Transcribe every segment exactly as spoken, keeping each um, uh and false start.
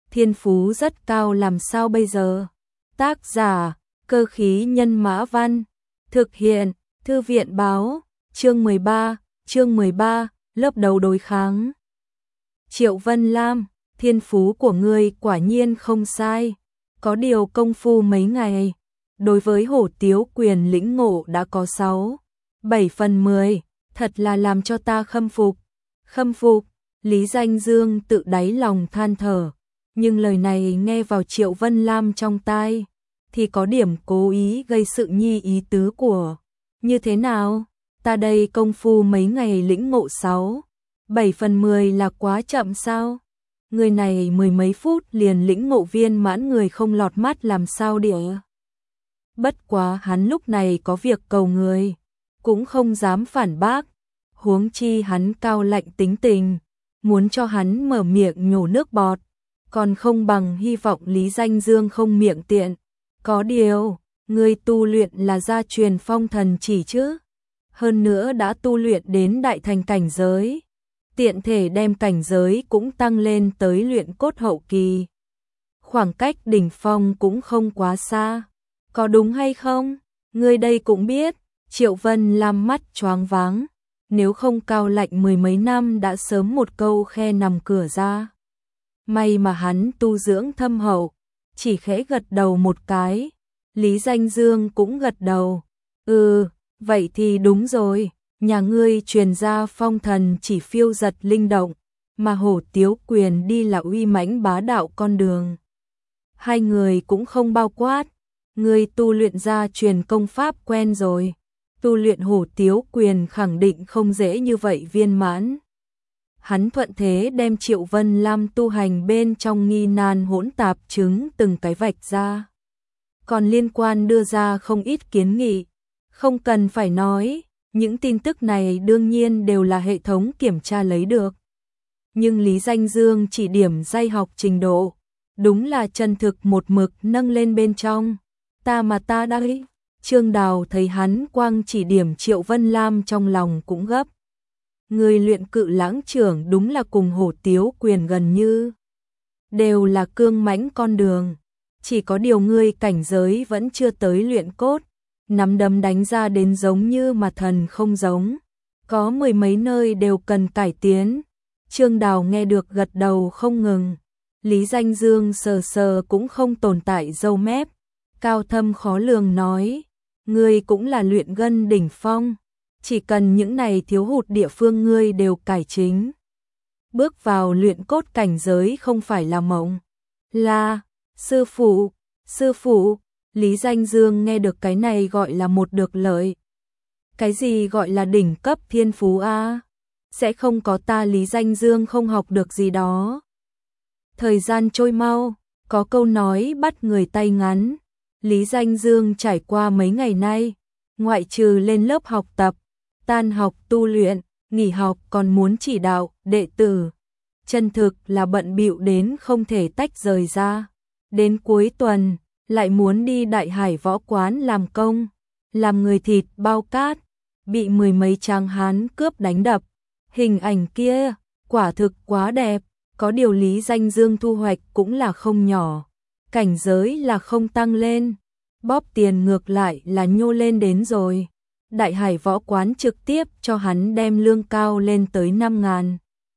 thiên phú rất cao làm sao bây giờ? Tác giả, Cơ khí nhân mã văn. Thực hiện, Thư viện báo, chương mười ba, chương mười ba, lớp đầu đối kháng. Triệu Vân Lam, thiên phú của ngươi quả nhiên không sai, có điều công phu mấy ngày, đối với Hổ Tiếu Quyền lĩnh ngộ đã có sáu, bảy phần mười, thật là làm cho ta khâm phục. Khâm phục, Lý Danh Dương tự đáy lòng than thở, nhưng lời này nghe vào Triệu Vân Lam trong tai, thì có điểm cố ý gây sự nhi ý tứ của. Như thế nào? Ta đây công phu mấy ngày lĩnh ngộ sáu, bảy phần mười là quá chậm sao? Người này mười mấy phút liền lĩnh ngộ viên mãn người không lọt mắt làm sao địa? Bất quá hắn lúc này có việc cầu người, cũng không dám phản bác, huống chi hắn cao lạnh tính tình, muốn cho hắn mở miệng nhổ nước bọt, còn không bằng hy vọng Lý Danh Dương không miệng tiện. Có điều, người tu luyện là gia truyền phong thần chỉ chứ, hơn nữa đã tu luyện đến đại thành cảnh giới, tiện thể đem cảnh giới cũng tăng lên tới luyện cốt hậu kỳ. Khoảng cách đỉnh phong cũng không quá xa, có đúng hay không? Người đây cũng biết. Triệu Vân Lam mắt choáng váng, nếu không cao lạnh mười mấy năm đã sớm một câu khe nằm cửa ra. May mà hắn tu dưỡng thâm hậu, chỉ khẽ gật đầu một cái. Lý Danh Dương cũng gật đầu. Ừ, vậy thì đúng rồi, nhà ngươi truyền ra phong thần chỉ phiêu giật linh động, mà Hổ Tiếu Quyền đi là uy mãnh bá đạo con đường. Hai người cũng không bao quát, ngươi tu luyện ra truyền công pháp quen rồi, tu luyện Hổ Tiếu Quyền khẳng định không dễ như vậy viên mãn. Hắn thuận thế đem Triệu Vân Lam tu hành bên trong nghi nan hỗn tạp chứng từng cái vạch ra. Còn liên quan đưa ra không ít kiến nghị, không cần phải nói, những tin tức này đương nhiên đều là hệ thống kiểm tra lấy được. Nhưng Lý Danh Dương chỉ điểm dạy học trình độ, đúng là chân thực một mực nâng lên bên trong. Ta mà ta đây. Trương Đào thấy hắn quang chỉ điểm Triệu Vân Lam trong lòng cũng gấp. Người luyện cự lãng trưởng đúng là cùng Hổ Tiếu Quyền gần như đều là cương mãnh con đường, chỉ có điều ngươi cảnh giới vẫn chưa tới luyện cốt, nắm đấm đánh ra đến giống như mà thần không giống, có mười mấy nơi đều cần cải tiến. Trương Đào nghe được gật đầu không ngừng. Lý Danh Dương sờ sờ cũng không tồn tại râu mép, cao thâm khó lường nói, ngươi cũng là luyện gân đỉnh phong, chỉ cần những này thiếu hụt địa phương ngươi đều cải chính. Bước vào luyện cốt cảnh giới không phải là mộng. Là, sư phụ, sư phụ, Lý Danh Dương nghe được cái này gọi là một được lợi. Cái gì gọi là đỉnh cấp thiên phú a? Sẽ không có ta Lý Danh Dương không học được gì đó. Thời gian trôi mau, có câu nói bắt người tay ngắn. Lý Danh Dương trải qua mấy ngày nay, ngoại trừ lên lớp học tập, tan học tu luyện, nghỉ học còn muốn chỉ đạo đệ tử, chân thực là bận bịu đến không thể tách rời ra. Đến cuối tuần, lại muốn đi Đại Hải võ quán làm công, làm người thịt bao cát, bị mười mấy tráng hán cướp đánh đập. Hình ảnh kia, quả thực quá đẹp, có điều Lý Danh Dương thu hoạch cũng là không nhỏ. Cảnh giới là không tăng lên, bóp tiền ngược lại là nhô lên đến rồi. Đại Hải võ quán trực tiếp cho hắn đem lương cao lên tới năm ngàn.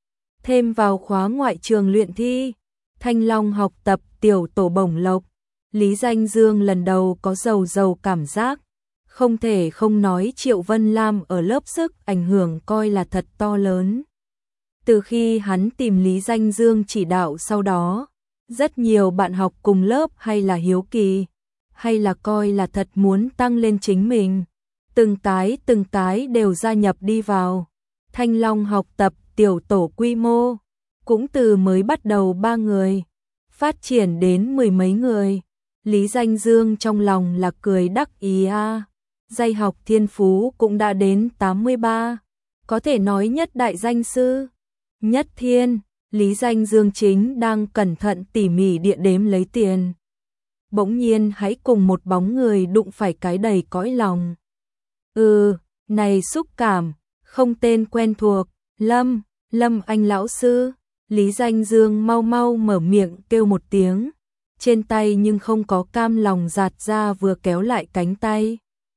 Thêm vào khóa ngoại trường luyện thi, Thanh Long học tập tiểu tổ bổng lộc. Lý Danh Dương lần đầu có giàu giàu cảm giác, không thể không nói Triệu Vân Lam ở lớp sức ảnh hưởng coi là thật to lớn. Từ khi hắn tìm Lý Danh Dương chỉ đạo sau đó, rất nhiều bạn học cùng lớp hay là hiếu kỳ, hay là coi là thật muốn tăng lên chính mình. Từng cái từng cái đều gia nhập đi vào. Thanh Long học tập tiểu tổ quy mô, cũng từ mới bắt đầu ba người, phát triển đến mười mấy người. Lý Danh Dương trong lòng là cười đắc ý a. Dạy học thiên phú cũng đã đến tám mươi ba, có thể nói nhất đại danh sư. Nhất thiên, Lý Danh Dương chính đang cẩn thận tỉ mỉ địa đếm lấy tiền. Bỗng nhiên hãy cùng một bóng người đụng phải cái đầy cõi lòng. Ừ, này xúc cảm, không tên quen thuộc, Lâm, Lâm Anh lão sư, Lý Danh Dương mau mau mở miệng kêu một tiếng, trên tay nhưng không có cam lòng giạt ra vừa kéo lại cánh tay.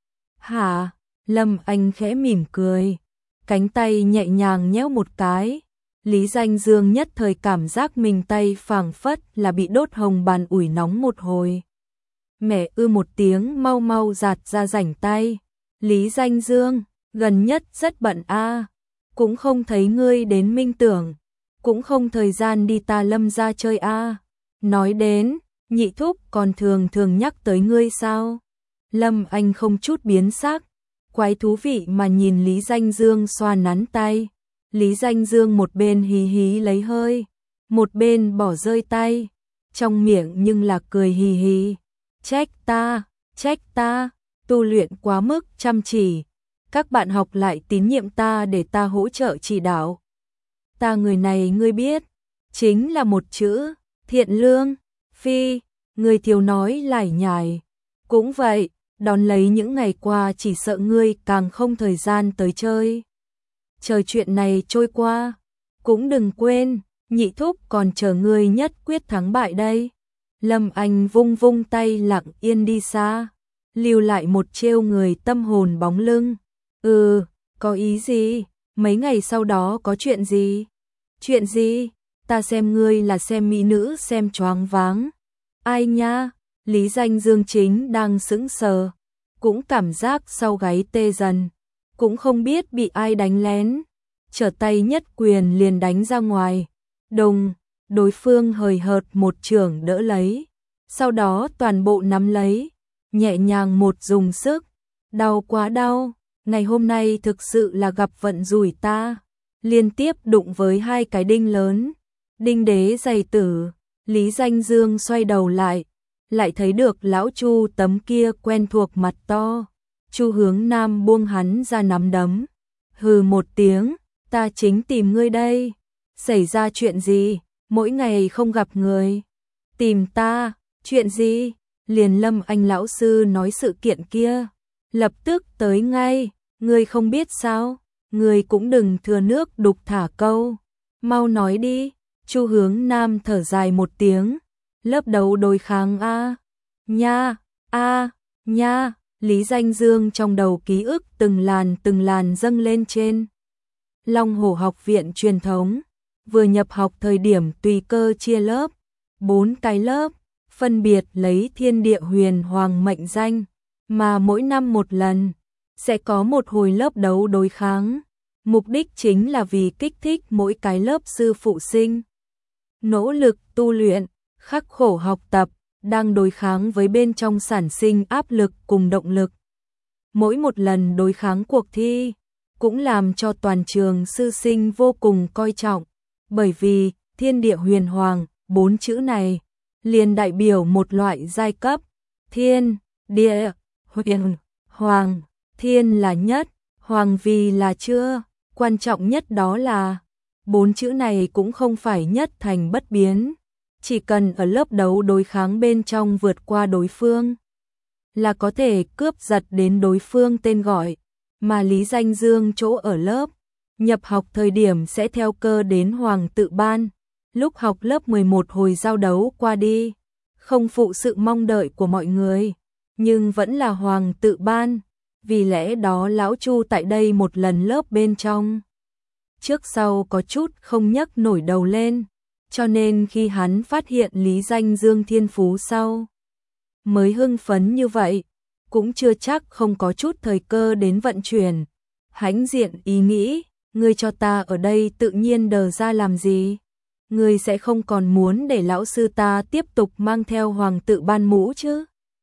Hả? Lâm Anh khẽ mỉm cười, cánh tay nhẹ nhàng nhéo một cái. Lý Danh Dương nhất thời cảm giác mình tay phảng phất là bị đốt hồng bàn ủi nóng một hồi. Mẹ ư một tiếng mau mau giạt ra rảnh tay. Lý Danh Dương, gần nhất rất bận a, cũng không thấy ngươi đến Minh Tưởng, cũng không thời gian đi ta Lâm ra chơi a. Nói đến, nhị thúc còn thường thường nhắc tới ngươi sao? Lâm Anh không chút biến sắc, quái thú vị mà nhìn Lý Danh Dương xoa nắn tay. Lý Danh Dương một bên hí hí lấy hơi, một bên bỏ rơi tay, trong miệng nhưng là cười hì hì. Trách ta, trách ta, tu luyện quá mức chăm chỉ, các bạn học lại tín nhiệm ta để ta hỗ trợ chỉ đạo. Ta người này ngươi biết, chính là một chữ, thiện lương. Phi, người thiếu nói lải nhải. Cũng vậy, đón lấy những ngày qua chỉ sợ ngươi càng không thời gian tới chơi. Chờ chuyện này trôi qua, cũng đừng quên, nhị thúc còn chờ ngươi nhất quyết thắng bại đây. Lâm Anh vung vung tay lặng yên đi xa, lưu lại một trêu người tâm hồn bóng lưng. Ừ, có ý gì? Mấy ngày sau đó có chuyện gì? Chuyện gì? Ta xem ngươi là xem mỹ nữ xem choáng váng. Ai nha? Lý Danh Dương chính đang sững sờ, cũng cảm giác sau gáy tê dần, cũng không biết bị ai đánh lén, trở tay nhất quyền liền đánh ra ngoài. Đùng, đối phương hời hợt một chưởng đỡ lấy, sau đó toàn bộ nắm lấy, nhẹ nhàng một dùng sức. Đau quá đau, ngày hôm nay thực sự là gặp vận rủi ta, liên tiếp đụng với hai cái đinh lớn. Đinh đế dày tử. Lý Danh Dương xoay đầu lại, lại thấy được lão Chu tấm kia quen thuộc mặt to. Chu Hướng Nam buông hắn ra nắm đấm, hừ một tiếng, ta chính tìm ngươi đây. Xảy ra chuyện gì? Mỗi ngày không gặp người. Tìm ta, chuyện gì? Liền Lâm Anh lão sư nói sự kiện kia, lập tức tới ngay. Ngươi không biết sao? Ngươi cũng đừng thừa nước đục thả câu, mau nói đi. Chu Hướng Nam thở dài một tiếng, lớp đầu đối kháng a, nha, a, nha. Lý Danh Dương trong đầu ký ức từng làn từng làn dâng lên trên. Long Hổ học viện truyền thống, vừa nhập học thời điểm tùy cơ chia lớp, bốn cái lớp, phân biệt lấy thiên địa huyền hoàng mệnh danh, mà mỗi năm một lần, sẽ có một hồi lớp đấu đối kháng. Mục đích chính là vì kích thích mỗi cái lớp sư phụ sinh nỗ lực tu luyện, khắc khổ học tập, đang đối kháng với bên trong sản sinh áp lực cùng động lực. Mỗi một lần đối kháng cuộc thi, cũng làm cho toàn trường sư sinh vô cùng coi trọng, bởi vì thiên địa huyền hoàng, bốn chữ này, liền đại biểu một loại giai cấp. Thiên, địa, huyền, hoàng, thiên là nhất, hoàng vì là chưa, quan trọng nhất đó là bốn chữ này cũng không phải nhất thành bất biến, chỉ cần ở lớp đấu đối kháng bên trong vượt qua đối phương, là có thể cướp giật đến đối phương tên gọi, mà Lý Danh Dương chỗ ở lớp, nhập học thời điểm sẽ theo cơ đến hoàng tự ban, lúc học lớp mười một hồi giao đấu qua đi, không phụ sự mong đợi của mọi người, nhưng vẫn là hoàng tự ban, vì lẽ đó lão Chu tại đây một lần lớp bên trong. Trước sau có chút không nhấc nổi đầu lên, cho nên khi hắn phát hiện Lý Danh Dương thiên phú sau, mới hưng phấn như vậy, cũng chưa chắc không có chút thời cơ đến vận chuyển. Hãnh diện ý nghĩ, ngươi cho ta ở đây tự nhiên đờ ra làm gì? Ngươi sẽ không còn muốn để lão sư ta tiếp tục mang theo hoàng tự ban mũ chứ?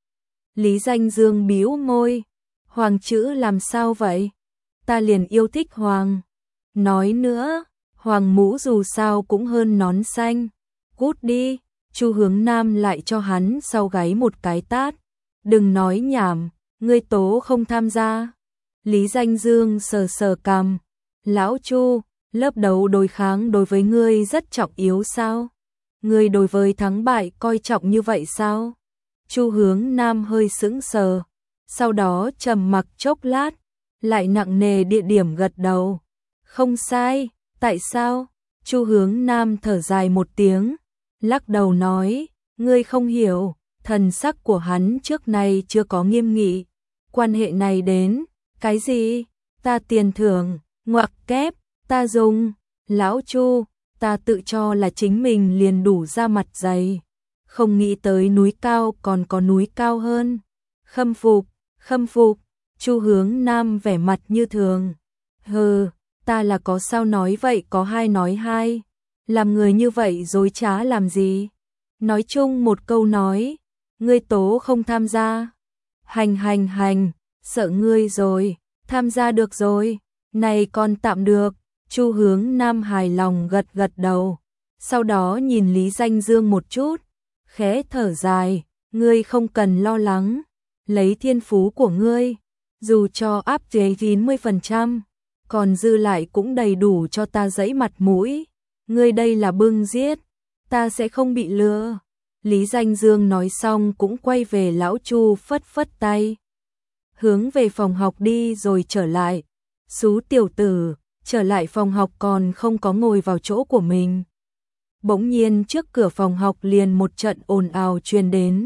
Lý Danh Dương bĩu môi, hoàng chữ làm sao vậy? Ta liền yêu thích hoàng. Nói nữa, hoàng mũ dù sao cũng hơn nón xanh. Cút đi. Chu Hướng Nam lại cho hắn sau gáy một cái tát. Đừng nói nhảm, ngươi tố không tham gia. Lý Danh Dương sờ sờ cằm. Lão Chu, lớp đấu đối kháng đối với ngươi rất trọng yếu sao? Ngươi đối với thắng bại coi trọng như vậy sao? Chu Hướng Nam hơi sững sờ, sau đó trầm mặc chốc lát, lại nặng nề địa điểm gật đầu. Không sai, tại sao? Chu Hướng Nam thở dài một tiếng, lắc đầu nói, ngươi không hiểu, thần sắc của hắn trước nay chưa có nghiêm nghị. Quan hệ này đến, cái gì? Ta tiền thưởng, ngoặc kép, ta dùng, lão Chu, ta tự cho là chính mình liền đủ ra mặt dày. Không nghĩ tới núi cao còn có núi cao hơn. Khâm phục, khâm phục, Chu Hướng Nam vẻ mặt như thường. Hừ, ta là có sao nói vậy có hai nói hai. Làm người như vậy dối trá làm gì? Nói chung một câu nói, ngươi tố không tham gia. Hành hành hành, sợ ngươi rồi, tham gia được rồi, này còn tạm được. Chu Hướng Nam hài lòng gật gật đầu, sau đó nhìn Lý Danh Dương một chút, khẽ thở dài, ngươi không cần lo lắng, lấy thiên phú của ngươi, dù cho áp chế chín mươi phần trăm, còn dư lại cũng đầy đủ cho ta dẫy mặt mũi, ngươi đây là bưng giết, ta sẽ không bị lừa. Lý Danh Dương nói xong cũng quay về lão Chu phất phất tay, hướng về phòng học đi rồi trở lại. Xú tiểu tử, trở lại phòng học còn không có ngồi vào chỗ của mình. Bỗng nhiên trước cửa phòng học liền một trận ồn ào truyền đến.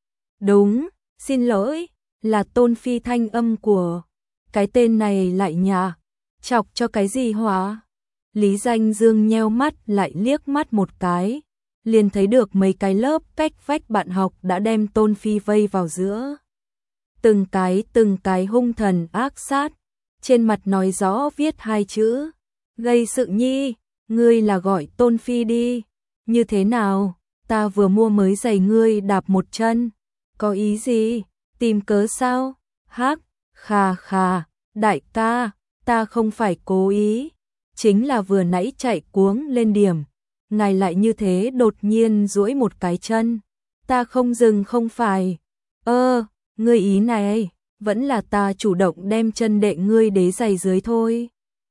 Đúng, xin lỗi, là Tôn Phi thanh âm của cái tên này lại nhà, chọc cho cái gì hỏa? Lý Danh Dương nheo mắt lại liếc mắt một cái, liền thấy được mấy cái lớp cách vách bạn học đã đem Tôn Phi vây vào giữa. Từng cái từng cái hung thần ác sát, trên mặt nói rõ viết hai chữ, gây sự nhi, ngươi là gọi Tôn Phi đi, như thế nào, ta vừa mua mới giày ngươi đạp một chân, có ý gì, tìm cớ sao, hắc, khà khà, đại ca, ta không phải cố ý, chính là vừa nãy chạy cuống lên điểm, ngài lại như thế đột nhiên duỗi một cái chân, ta không dừng không phải, ơ, ngươi ý này, vẫn là ta chủ động đem chân đệ ngươi đế giày dưới thôi.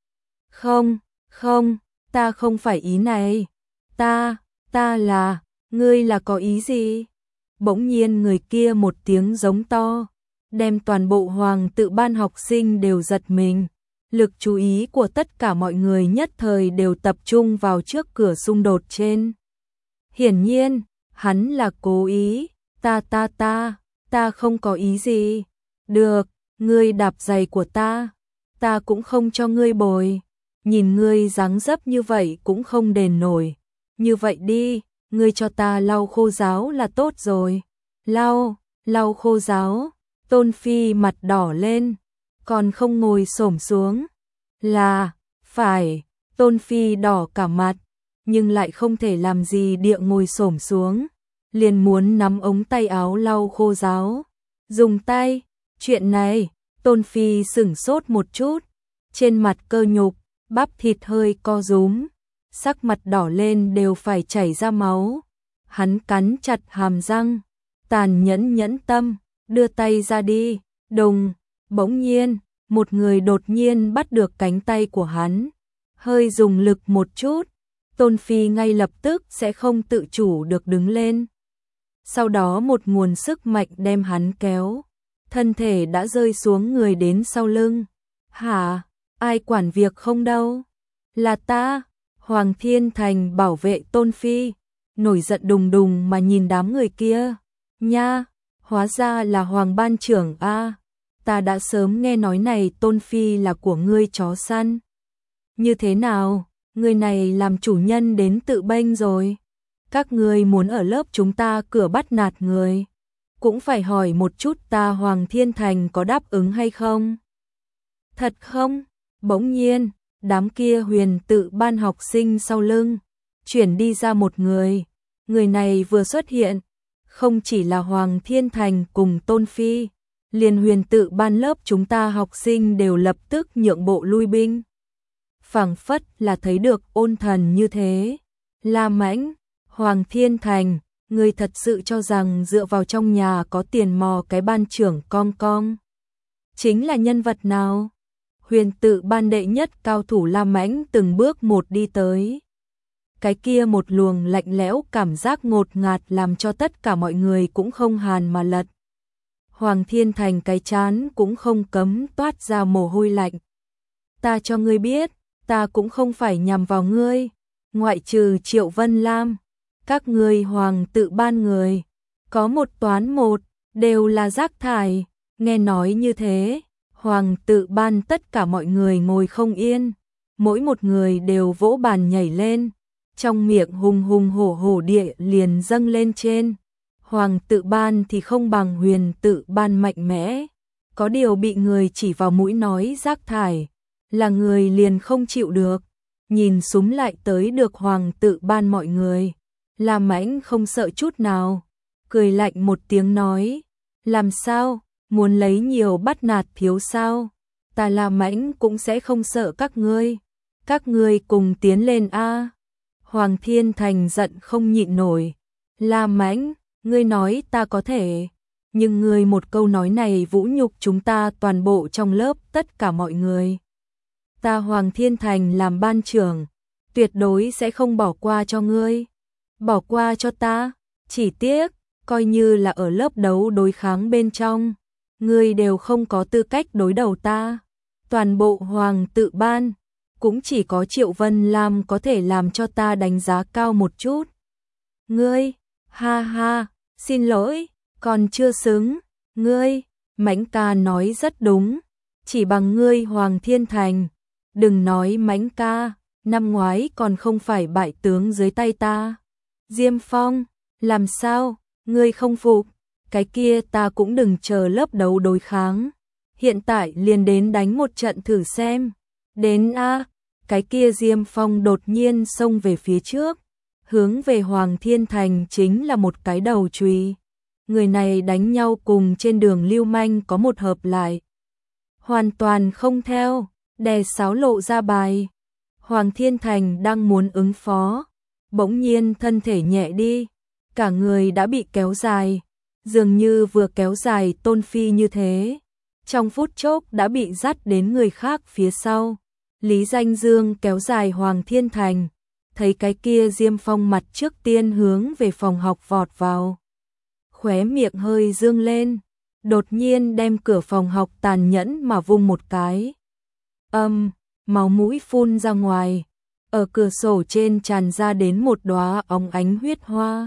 Không, không, ta không phải ý này, ta, ta là, ngươi là có ý gì? Bỗng nhiên người kia một tiếng giống to, đem toàn bộ hoàng tự ban học sinh đều giật mình. Lực chú ý của tất cả mọi người nhất thời đều tập trung vào trước cửa xung đột trên. Hiển nhiên, hắn là cố ý, ta ta ta, ta không có ý gì. Được, ngươi đạp giày của ta, ta cũng không cho ngươi bồi. Nhìn ngươi dáng dấp như vậy cũng không đền nổi. Như vậy đi, ngươi cho ta lau khô ráo là tốt rồi. Lau, lau khô ráo, Tôn Phi mặt đỏ lên, còn không ngồi xổm xuống. Là, phải, Tôn Phi đỏ cả mặt, nhưng lại không thể làm gì địa ngồi xổm xuống. Liền muốn nắm ống tay áo lau khô ráo. Dùng tay, chuyện này, Tôn Phi sửng sốt một chút, trên mặt cơ nhục, bắp thịt hơi co rúm, sắc mặt đỏ lên đều phải chảy ra máu. Hắn cắn chặt hàm răng, tàn nhẫn nhẫn tâm, đưa tay ra đi, đùng, bỗng nhiên, một người đột nhiên bắt được cánh tay của hắn, hơi dùng lực một chút, Tôn Phi ngay lập tức sẽ không tự chủ được đứng lên. Sau đó một nguồn sức mạnh đem hắn kéo, thân thể đã rơi xuống người đến sau lưng. Hả, ai quản việc không đâu? Là ta, Hoàng Thiên Thành bảo vệ Tôn Phi, nổi giận đùng đùng mà nhìn đám người kia. Nha, hóa ra là Hoàng ban trưởng a, ta đã sớm nghe nói này Tôn Phi là của ngươi chó săn. Như thế nào, người này làm chủ nhân đến tự bênh rồi. Các ngươi muốn ở lớp chúng ta cửa bắt nạt người, cũng phải hỏi một chút ta Hoàng Thiên Thành có đáp ứng hay không. Thật không? Bỗng nhiên, đám kia huyền tự ban học sinh sau lưng, chuyển đi ra một người. Người này vừa xuất hiện, không chỉ là Hoàng Thiên Thành cùng Tôn Phi, liền huyền tự ban lớp chúng ta học sinh đều lập tức nhượng bộ lui binh. Phảng phất là thấy được ôn thần như thế. La Mãnh, Hoàng Thiên Thành, ngươi thật sự cho rằng dựa vào trong nhà có tiền mò cái ban trưởng con con chính là nhân vật nào? Huyền tự ban đệ nhất cao thủ La Mãnh từng bước một đi tới. Cái kia một luồng lạnh lẽo cảm giác ngột ngạt làm cho tất cả mọi người cũng không hàn mà lật. Hoàng Thiên Thành cái chán cũng không cấm toát ra mồ hôi lạnh. Ta cho ngươi biết, ta cũng không phải nhằm vào ngươi. ngoại trừ Triệu Vân Lam, các ngươi hoàng tự ban người, có một toán một, đều là rác thải. Nghe nói như thế, hoàng tự ban tất cả mọi người ngồi không yên, mỗi một người đều vỗ bàn nhảy lên, trong miệng hùng hùng hổ hổ địa liền dâng lên trên. Hoàng tự ban thì không bằng huyền tự ban mạnh mẽ, có điều bị người chỉ vào mũi nói rác thải, là người liền không chịu được, nhìn súm lại tới được hoàng tự ban mọi người. Lam Mãnh không sợ chút nào, cười lạnh một tiếng nói, làm sao, muốn lấy nhiều bắt nạt thiếu sao, ta Lam Mãnh cũng sẽ không sợ các ngươi, các ngươi cùng tiến lên a. Hoàng Thiên Thành giận không nhịn nổi, Lam Mãnh, ngươi nói ta có thể, nhưng ngươi một câu nói này vũ nhục chúng ta toàn bộ trong lớp tất cả mọi người. Ta Hoàng Thiên Thành làm ban trưởng, tuyệt đối sẽ không bỏ qua cho ngươi. Bỏ qua cho ta, chỉ tiếc, coi như là ở lớp đấu đối kháng bên trong, ngươi đều không có tư cách đối đầu ta. Toàn bộ Hoàng tự ban, cũng chỉ có Triệu Vân Lam có thể làm cho ta đánh giá cao một chút. Ngươi, ha ha, xin lỗi, còn chưa xứng, ngươi, Mãnh ca nói rất đúng, chỉ bằng ngươi Hoàng Thiên Thành, đừng nói Mãnh ca, năm ngoái còn không phải bại tướng dưới tay ta. Diêm Phong, làm sao, ngươi không phục, cái kia ta cũng đừng chờ lớp đấu đối kháng, hiện tại liền đến đánh một trận thử xem, đến a. Cái kia Diêm Phong đột nhiên xông về phía trước, hướng về Hoàng Thiên Thành chính là một cái đầu chùy. Người này đánh nhau cùng trên đường lưu manh có một hợp lại, hoàn toàn không theo, đè sáo lộ ra bài. Hoàng Thiên Thành đang muốn ứng phó, bỗng nhiên thân thể nhẹ đi, cả người đã bị kéo dài, dường như vừa kéo dài Tôn Phi như thế, trong phút chốc đã bị dắt đến người khác phía sau. Lý Danh Dương kéo dài Hoàng Thiên Thành, thấy cái kia Diêm Phong mặt trước tiên hướng về phòng học vọt vào, khóe miệng hơi dương lên, đột nhiên đem cửa phòng học tàn nhẫn mà vung một cái. Âm, máu mũi phun ra ngoài, ở cửa sổ trên tràn ra đến một đóa óng ánh huyết hoa.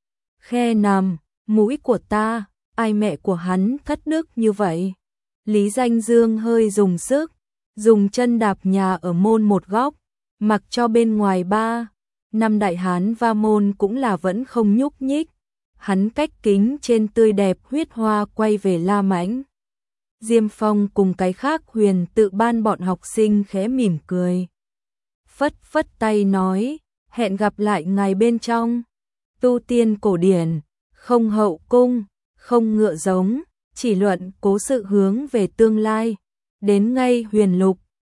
Khe nằm, mũi của ta, ai mẹ của hắn thất đức như vậy? Lý Danh Dương hơi dùng sức, dùng chân đạp nhà ở môn một góc, mặc cho bên ngoài ba, năm đại hán va môn cũng là vẫn không nhúc nhích. Hắn cách kính trên tươi đẹp huyết hoa quay về Lam Mãnh. Diêm Phong cùng cái khác huyền tự ban bọn học sinh khẽ mỉm cười. Phất phất tay nói, hẹn gặp lại ngài bên trong. Tu tiên cổ điển, không hậu cung, không ngựa giống, chỉ luận cố sự hướng về tương lai. Đến ngay huyền lục,